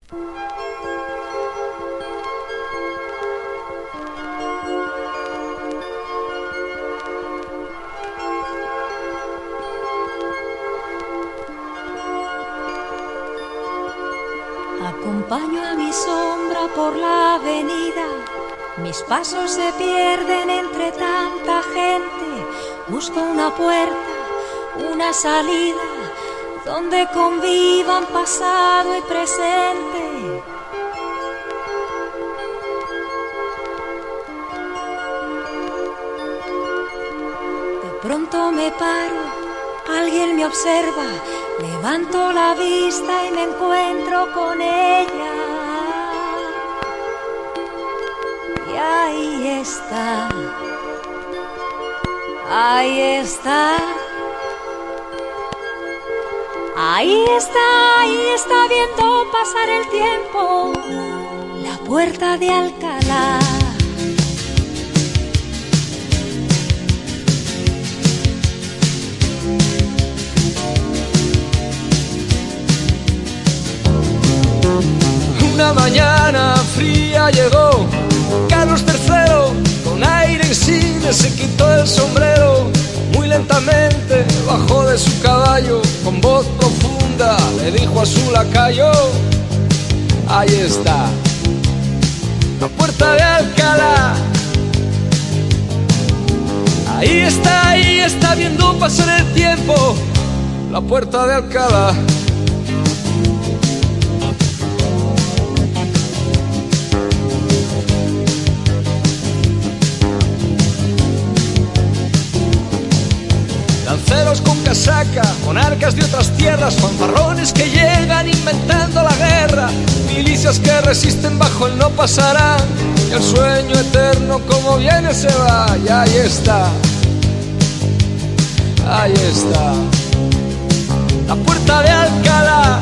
Acompaño a mi sombra por la avenida, mis pasos se pierden entre tanta gente. Busco una puerta, una salida, donde convivan pasado y presente. De pronto me paro, alguien me observa, levanto la vista y me encuentro con ella. Y ahí está, ahí está. Ahí está viendo pasar el tiempo, la puerta de Alcalá. Una mañana fría llegó Carlos III, con aire insigne se quitó el sombrero. Muy lentamente bajó de su caballo, con voz profunda le dijo a su lacayo: ahí está, la puerta de Alcalá. Ahí está viendo pasar el tiempo, la puerta de Alcalá. Lanceros con casaca, monarcas de otras tierras, fanfarrones que llegan inventando la guerra, milicias que resisten bajo el no pasarán, y el sueño eterno como viene se va. Y ahí está, la puerta de Alcalá.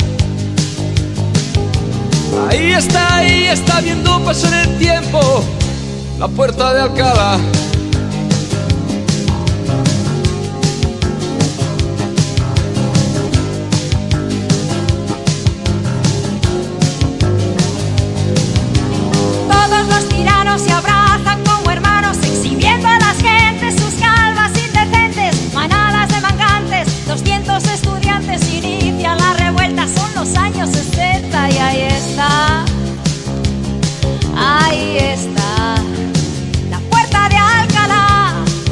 Ahí está viendo pasar el tiempo, la puerta de Alcalá. Se abrazan como hermanos, exhibiendo a las gentes sus calvas indecentes. Manadas de mangantes, 200 estudiantes inician la revuelta. Son los años 60 y ahí está, la puerta de Alcalá.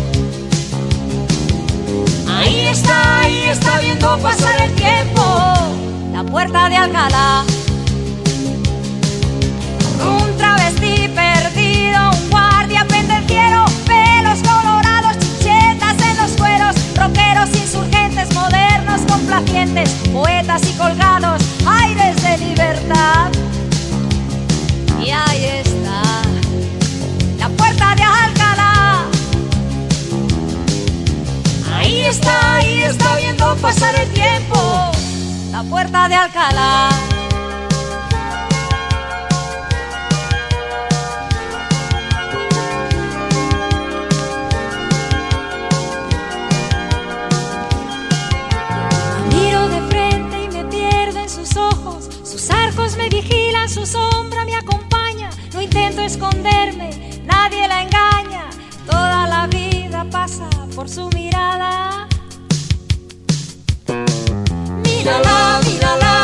Ahí está viendo pasar el tiempo, la puerta de Alcalá. Un travesti perdido, un guardia pendenciero, pelos colorados, chichetas en los cueros, rockeros insurgentes, modernos complacientes, poetas y colgados, aires de libertad. Y ahí está, la puerta de Alcalá. Ahí está viendo pasar el tiempo, la puerta de Alcalá. Me vigilan, su sombra me acompaña. No intento esconderme, nadie la engaña. Toda la vida pasa por su mirada. Mírala, mírala.